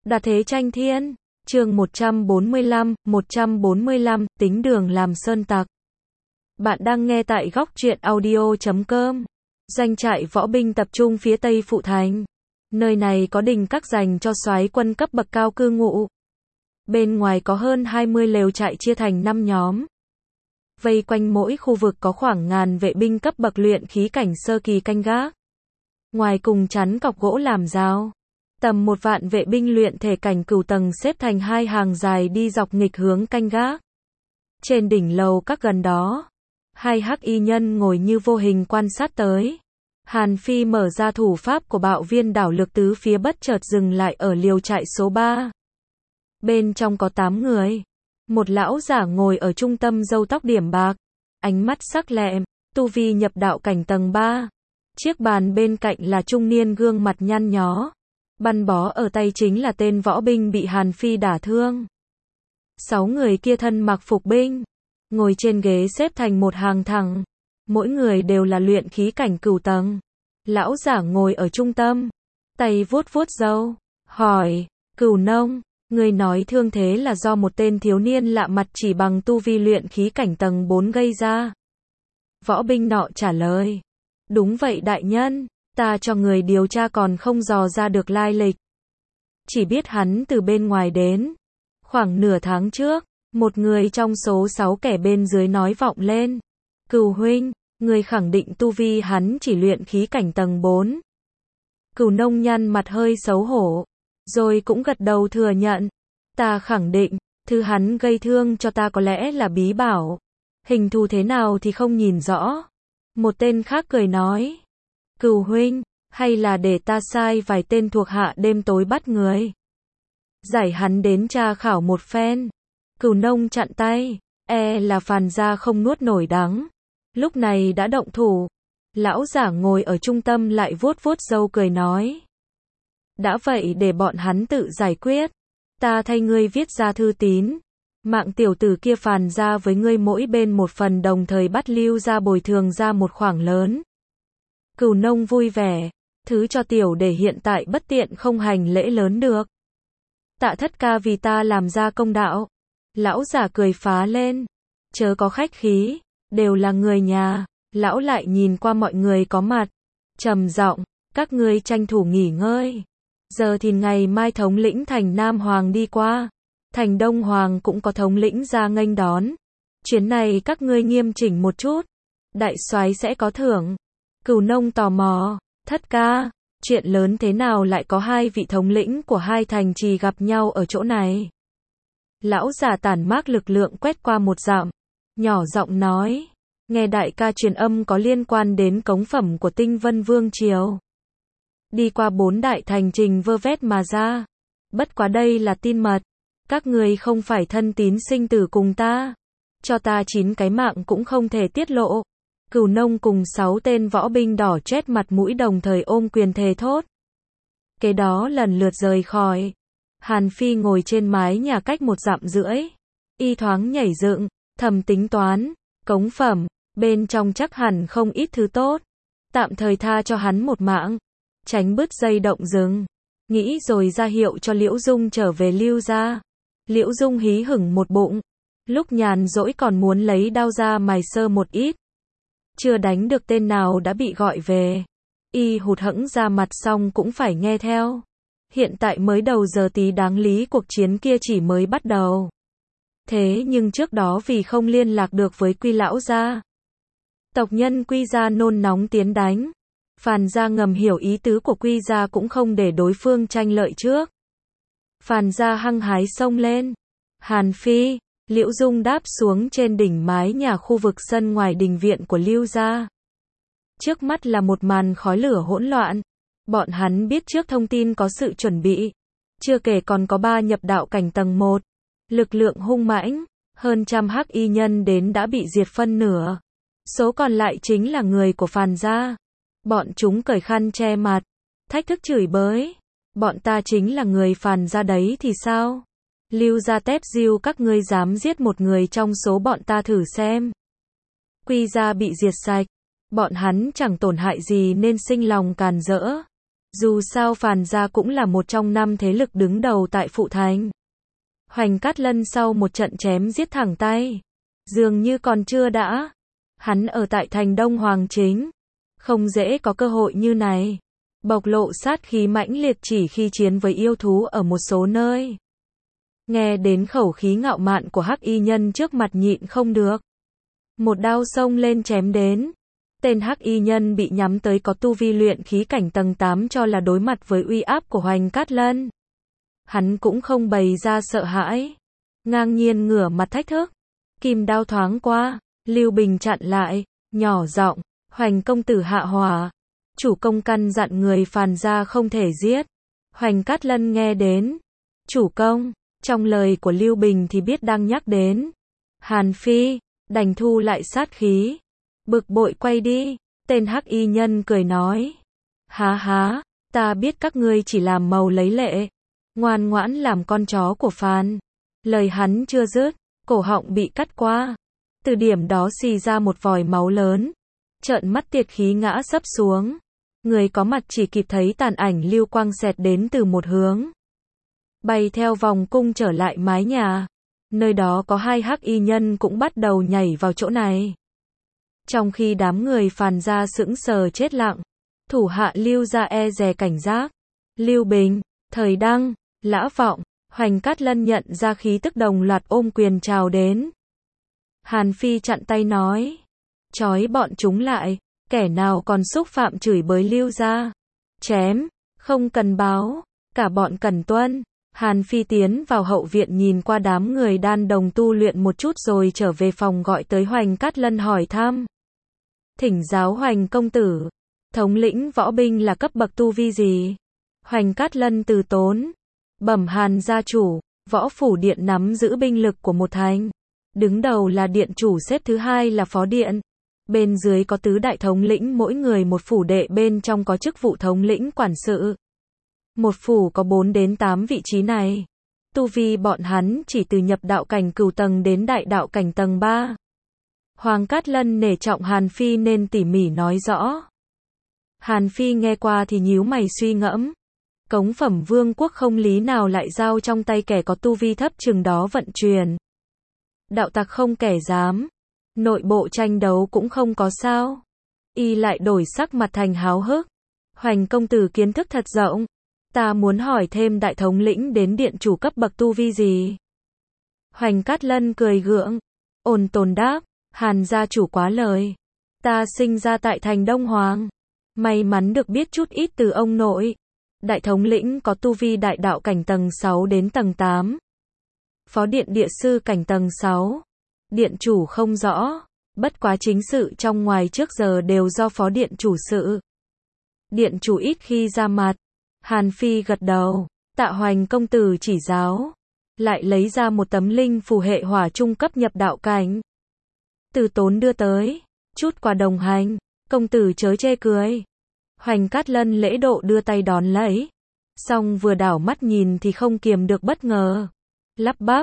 Đà thế tranh thiên, chương 145, tính đường làm sơn tặc. Bạn đang nghe tại góc truyện audio.com. Doanh trại võ binh tập trung phía tây Phụ Thành. Nơi này có đình các dành cho soái quân cấp bậc cao cư ngụ. Bên ngoài có hơn 20 lều trại chia thành 5 nhóm. Vây quanh mỗi khu vực có khoảng ngàn vệ binh cấp bậc luyện khí cảnh sơ kỳ canh gác. Ngoài cùng chắn cọc gỗ làm rào. Tầm 1 vạn vệ binh luyện thể cảnh cửu tầng xếp thành 2 hàng dài đi dọc nghịch hướng canh gác. Trên đỉnh lầu các gần đó, 2 hắc y nhân ngồi như vô hình quan sát tới. Hàn Phi mở ra thủ pháp của bạo viên đảo lực tứ phía bất chợt dừng lại ở liều trại số 3. Bên trong có 8 người. Một lão giả ngồi ở trung tâm râu tóc điểm bạc, ánh mắt sắc lẹm, tu vi nhập đạo cảnh tầng 3. Chiếc bàn bên cạnh là trung niên gương mặt nhăn nhó. Băng bó ở tay chính là tên võ binh bị Hàn Phi đả thương. 6 người kia thân mặc phục binh, ngồi trên ghế xếp thành một hàng thẳng. Mỗi người đều là luyện khí cảnh cửu tầng. Lão giả ngồi ở trung tâm, tay vuốt vuốt râu, hỏi, Cửu Nông, người nói thương thế là do một tên thiếu niên lạ mặt chỉ bằng tu vi luyện khí cảnh tầng 4 gây ra. Võ binh nọ trả lời, đúng vậy đại nhân. Ta cho người điều tra còn không dò ra được lai lịch. Chỉ biết hắn từ bên ngoài đến. Khoảng nửa tháng trước, một người trong số 6 kẻ bên dưới nói vọng lên. Cửu huynh, người khẳng định tu vi hắn chỉ luyện khí cảnh tầng 4. Cửu Nông nhăn mặt hơi xấu hổ. Rồi cũng gật đầu thừa nhận. Ta khẳng định, thứ hắn gây thương cho ta có lẽ là bí bảo. Hình thù thế nào thì không nhìn rõ. Một tên khác cười nói. Cửu huynh, hay là để ta sai vài tên thuộc hạ đêm tối bắt người. Giải hắn đến tra khảo một phen. Cửu Nông chặn tay, là Phàn gia không nuốt nổi đắng. Lúc này đã động thủ. Lão giả ngồi ở trung tâm lại vuốt vuốt râu cười nói. Đã vậy để bọn hắn tự giải quyết. Ta thay ngươi viết ra thư tín. Mạng tiểu tử kia Phàn gia với ngươi mỗi bên một phần đồng thời bắt Lưu gia bồi thường ra một khoản lớn. Cửu Nông vui vẻ, thứ cho tiểu để hiện tại bất tiện không hành lễ lớn được. Tạ thất ca vì ta làm ra công đạo. Lão giả cười phá lên, chớ có khách khí, đều là người nhà. Lão lại nhìn qua mọi người có mặt, trầm giọng, các ngươi tranh thủ nghỉ ngơi. Giờ thì ngày mai thống lĩnh thành Nam Hoàng đi qua, thành Đông Hoàng cũng có thống lĩnh ra nghênh đón. Chuyến này các ngươi nghiêm chỉnh một chút, đại soái sẽ có thưởng. Cửu Nông tò mò, thất ca, chuyện lớn thế nào lại có 2 vị thống lĩnh của 2 thành trì gặp nhau ở chỗ này? Lão giả tản mác lực lượng quét qua một dặm, nhỏ giọng nói, nghe đại ca truyền âm có liên quan đến cống phẩm của Tinh Vân Vương Triều. Đi qua 4 đại thành trình vơ vét mà ra. Bất quá đây là tin mật, các người không phải thân tín sinh tử cùng ta. Cho ta 9 cái mạng cũng không thể tiết lộ. Cửu Nông cùng 6 tên võ binh đỏ chét mặt mũi đồng thời ôm quyền thề thốt. Kế đó lần lượt rời khỏi. Hàn Phi ngồi trên mái nhà cách 1,5 dặm. Y thoáng nhảy dựng, thầm tính toán, cống phẩm, bên trong chắc hẳn không ít thứ tốt. Tạm thời tha cho hắn một mạng, tránh bứt dây động rừng. Nghĩ rồi ra hiệu cho Liễu Dung trở về Lưu gia. Liễu Dung hí hửng một bụng. Lúc nhàn rỗi còn muốn lấy đao ra mài sơ một ít. Chưa đánh được tên nào đã bị gọi về. Y hụt hẫng ra mặt xong cũng phải nghe theo. Hiện tại mới đầu giờ tí đáng lý cuộc chiến kia chỉ mới bắt đầu. Thế nhưng trước đó vì không liên lạc được với Quy lão gia, tộc nhân Quy gia nôn nóng tiến đánh. Phàn gia ngầm hiểu ý tứ của Quy gia cũng không để đối phương tranh lợi trước. Phàn gia hăng hái xông lên. Hàn Phi, Liễu Dung đáp xuống trên đỉnh mái nhà khu vực sân ngoài đình viện của Lưu gia. Trước mắt là một màn khói lửa hỗn loạn. Bọn hắn biết trước thông tin có sự chuẩn bị. Chưa kể còn có 3 nhập đạo cảnh tầng 1. Lực lượng hung mãnh, hơn 100 hắc y nhân đến đã bị diệt phân nửa. Số còn lại chính là người của Phàn gia. Bọn chúng cởi khăn che mặt, thách thức chửi bới. Bọn ta chính là người Phàn gia đấy thì sao? Lưu gia tép diêu các ngươi dám giết một người trong số bọn ta thử xem. Quy gia bị diệt sạch, bọn hắn chẳng tổn hại gì nên sinh lòng càn rỡ. Dù sao Phàn gia cũng là một trong 5 thế lực đứng đầu tại Phụ Thành. Hoành Cát Lân sau một trận chém giết thẳng tay, dường như còn chưa đã. Hắn ở tại thành Đông Hoàng chính, không dễ có cơ hội như này. Bộc lộ sát khí mãnh liệt chỉ khi chiến với yêu thú ở một số nơi. Nghe đến khẩu khí ngạo mạn của Hắc Y Nhân trước mặt nhịn không được. Một đao xông lên chém đến. Tên Hắc Y Nhân bị nhắm tới có tu vi luyện khí cảnh tầng 8 cho là đối mặt với uy áp của Hoành Cát Lân. Hắn cũng không bày ra sợ hãi. Ngang nhiên ngửa mặt thách thức. Kim đao thoáng qua, Lưu Bình chặn lại, nhỏ giọng, Hoành công tử hạ hỏa. Chủ công căn dặn người Phàn gia không thể giết. Hoành Cát Lân nghe đến. Chủ công, trong lời của Lưu Bình thì biết đang nhắc đến Hàn Phi, đành thu lại sát khí. Bực bội quay đi, tên Hắc Y Nhân cười nói. Há há, ta biết các ngươi chỉ làm màu lấy lệ. Ngoan ngoãn làm con chó của Phàn. Lời hắn chưa dứt, cổ họng bị cắt qua. Từ điểm đó xì ra một vòi máu lớn. Trợn mắt tiệt khí ngã sấp xuống. Người có mặt chỉ kịp thấy tàn ảnh lưu quang xẹt đến từ một hướng. Bay theo vòng cung trở lại mái nhà. Nơi đó có 2 Hắc Y Nhân cũng bắt đầu nhảy vào chỗ này. Trong khi đám người Phàn gia sững sờ chết lặng, thủ hạ Lưu gia e dè cảnh giác. Lưu Bình, Thời Đăng, Lã Vọng, Hoành Cát Lân nhận ra khí tức đồng loạt ôm quyền chào đến. Hàn Phi chặn tay nói. Trói bọn chúng lại, kẻ nào còn xúc phạm chửi bới Lưu gia. Chém, không cần báo, cả bọn cần tuân. Hàn Phi tiến vào hậu viện nhìn qua đám người đan đồng tu luyện một chút rồi trở về phòng gọi tới Hoành Cát Lân hỏi thăm. Thỉnh giáo Hoành công tử, thống lĩnh võ binh là cấp bậc tu vi gì? Hoành Cát Lân từ tốn. Bẩm Hàn gia chủ, võ phủ điện nắm giữ binh lực của một thành. Đứng đầu là điện chủ, xếp thứ 2 là phó điện. Bên dưới có tứ đại thống lĩnh, mỗi người một phủ đệ, bên trong có chức vụ thống lĩnh quản sự. Một phủ có 4 đến 8 vị trí này. Tu vi bọn hắn chỉ từ nhập đạo cảnh cửu tầng đến đại đạo cảnh tầng 3. Hoàng Cát Lân nể trọng Hàn Phi nên tỉ mỉ nói rõ. Hàn Phi nghe qua thì nhíu mày suy ngẫm. Cống phẩm vương quốc không lý nào lại giao trong tay kẻ có tu vi thấp chừng đó vận chuyển. Đạo tặc không kẻ dám. Nội bộ tranh đấu cũng không có sao. Y lại đổi sắc mặt thành háo hức. Hoành công tử kiến thức thật rộng. Ta muốn hỏi thêm đại thống lĩnh đến điện chủ cấp bậc tu vi gì? Hoành Cát Lân cười gượng. Ôn tồn đáp. Hàn gia chủ quá lời. Ta sinh ra tại thành Đông Hoàng. May mắn được biết chút ít từ ông nội. Đại thống lĩnh có tu vi đại đạo cảnh tầng 6 đến tầng 8. Phó điện địa sư cảnh tầng 6. Điện chủ không rõ. Bất quá chính sự trong ngoài trước giờ đều do phó điện chủ sự. Điện chủ ít khi ra mặt. Hàn Phi gật đầu. Tạ Hoành công tử chỉ giáo. Lại lấy ra một tấm linh phù hệ hỏa trung cấp nhập đạo cảnh. Từ tốn đưa tới. Chút quà đồng hành. Công tử chớ chê cười. Hoành Cát Lân lễ độ đưa tay đón lấy. Xong vừa đảo mắt nhìn thì không kiềm được bất ngờ. Lắp bắp.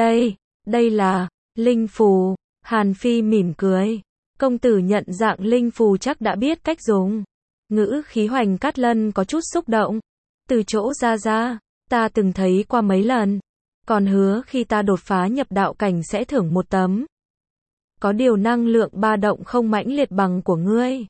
Đây là linh phù. Hàn Phi mỉm cười. Công tử nhận dạng linh phù chắc đã biết cách dùng. Ngữ khí Hoành Cát Lân có chút xúc động. Từ chỗ ra, ta từng thấy qua mấy lần. Còn hứa khi ta đột phá nhập đạo cảnh sẽ thưởng một tấm. Có điều năng lượng ba động không mãnh liệt bằng của ngươi.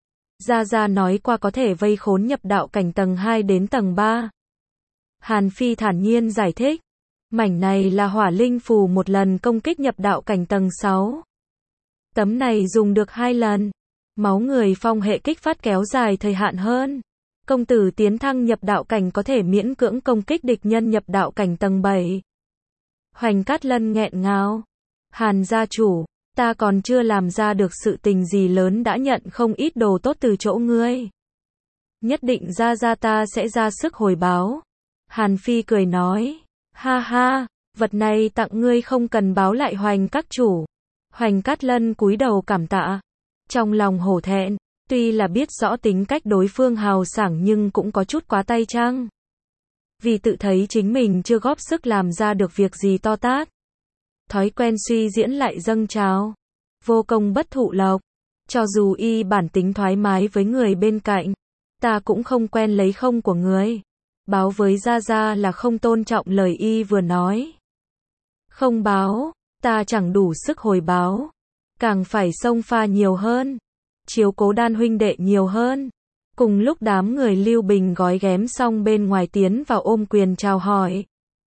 Ra nói qua có thể vây khốn nhập đạo cảnh tầng 2 đến tầng 3. Hàn Phi thản nhiên giải thích. Mảnh này là hỏa linh phù, một lần công kích nhập đạo cảnh tầng 6. Tấm này dùng được 2 lần. Máu người phong hệ kích phát kéo dài thời hạn hơn. Công tử tiến thăng nhập đạo cảnh có thể miễn cưỡng công kích địch nhân nhập đạo cảnh tầng 7. Hoành Cát Lân nghẹn ngào. Hàn gia chủ, ta còn chưa làm ra được sự tình gì lớn đã nhận không ít đồ tốt từ chỗ ngươi. Nhất định ra ta sẽ ra sức hồi báo. Hàn Phi cười nói. Ha ha, vật này tặng ngươi không cần báo lại Hoành các chủ. Hoành Cát Lân cúi đầu cảm tạ. Trong lòng hổ thẹn, tuy là biết rõ tính cách đối phương hào sảng nhưng cũng có chút quá tay chăng. Vì tự thấy chính mình chưa góp sức làm ra được việc gì to tát. Thói quen suy diễn lại dâng trào. Vô công bất thụ lộc. Cho dù y bản tính thoải mái với người bên cạnh, ta cũng không quen lấy không của người. Báo với Gia Gia là không tôn trọng lời y vừa nói. Không báo, ta chẳng đủ sức hồi báo. Càng phải xông pha nhiều hơn. Chiếu cố Đan huynh đệ nhiều hơn. Cùng lúc đám người Lưu Bình gói ghém xong bên ngoài tiến vào ôm quyền chào hỏi.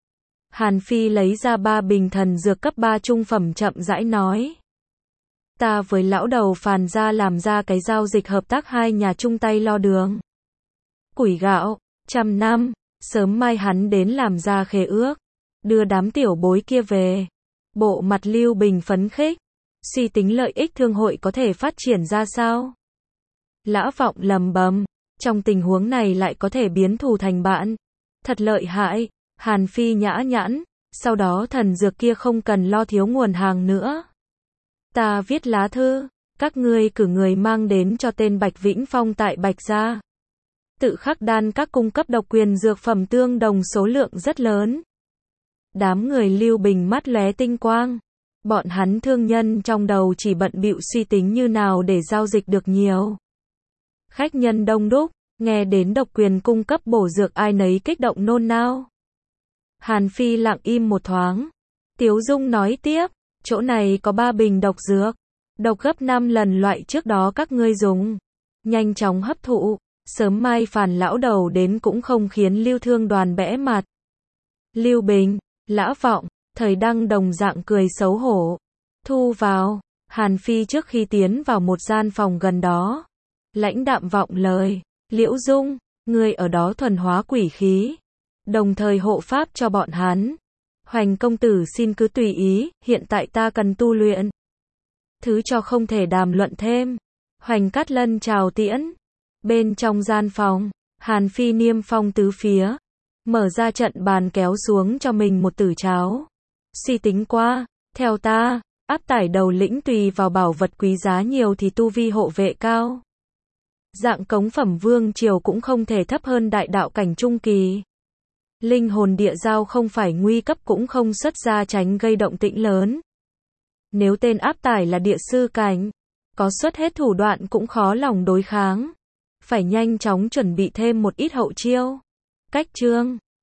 Hàn Phi lấy ra 3 bình thần dược cấp 3 trung phẩm chậm rãi nói. Ta với lão đầu Phàn gia làm ra cái giao dịch hợp tác hai nhà chung tay lo đường. Củi gạo, 100 năm, sớm mai hắn đến làm ra khế ước. Đưa đám tiểu bối kia về. Bộ mặt Lưu Bình phấn khích. Suy tính lợi ích thương hội có thể phát triển ra sao? Lã Vọng lầm bầm. Trong tình huống này lại có thể biến thù thành bạn. Thật lợi hại. Hàn Phi nhã nhãn. Sau đó thần dược kia không cần lo thiếu nguồn hàng nữa. Ta viết lá thư. Các ngươi cử người mang đến cho tên Bạch Vĩnh Phong tại Bạch Gia. Tự khắc đan các cung cấp độc quyền dược phẩm tương đồng số lượng rất lớn. Đám người Lưu Bình mắt lóe tinh quang. Bọn hắn thương nhân trong đầu chỉ bận bịu suy tính như nào để giao dịch được nhiều. Khách nhân đông đúc, nghe đến độc quyền cung cấp bổ dược ai nấy kích động nôn nao. Hàn Phi lặng im một thoáng. Tiếu Dung nói tiếp, chỗ này có 3 bình độc dược. Độc gấp 5 lần loại trước đó các ngươi dùng. Nhanh chóng hấp thụ, sớm mai Phàn lão đầu đến cũng không khiến Lưu Thương Đoàn bẽ mặt. Lưu Bình, Lã Vọng, Thời Đăng đồng dạng cười xấu hổ. Thu vào, Hàn Phi trước khi tiến vào một gian phòng gần đó. Lãnh đạm vọng lời, Liễu Dung, ngươi ở đó thuần hóa quỷ khí. Đồng thời hộ pháp cho bọn hắn. Hoành công tử xin cứ tùy ý, hiện tại ta cần tu luyện. Thứ cho không thể đàm luận thêm. Hoành Cát Lân chào tiễn. Bên trong gian phòng, Hàn Phi niêm phong tứ phía. Mở ra trận bàn kéo xuống cho mình một tử cháo. Suy tính qua, theo ta, áp tải đầu lĩnh tùy vào bảo vật quý giá nhiều thì tu vi hộ vệ cao. Dạng cống phẩm vương triều cũng không thể thấp hơn đại đạo cảnh trung kỳ. Linh hồn địa giao không phải nguy cấp cũng không xuất ra tránh gây động tĩnh lớn. Nếu tên áp tải là địa sư cảnh, có xuất hết thủ đoạn cũng khó lòng đối kháng. Phải nhanh chóng chuẩn bị thêm một ít hậu chiêu. Cách chương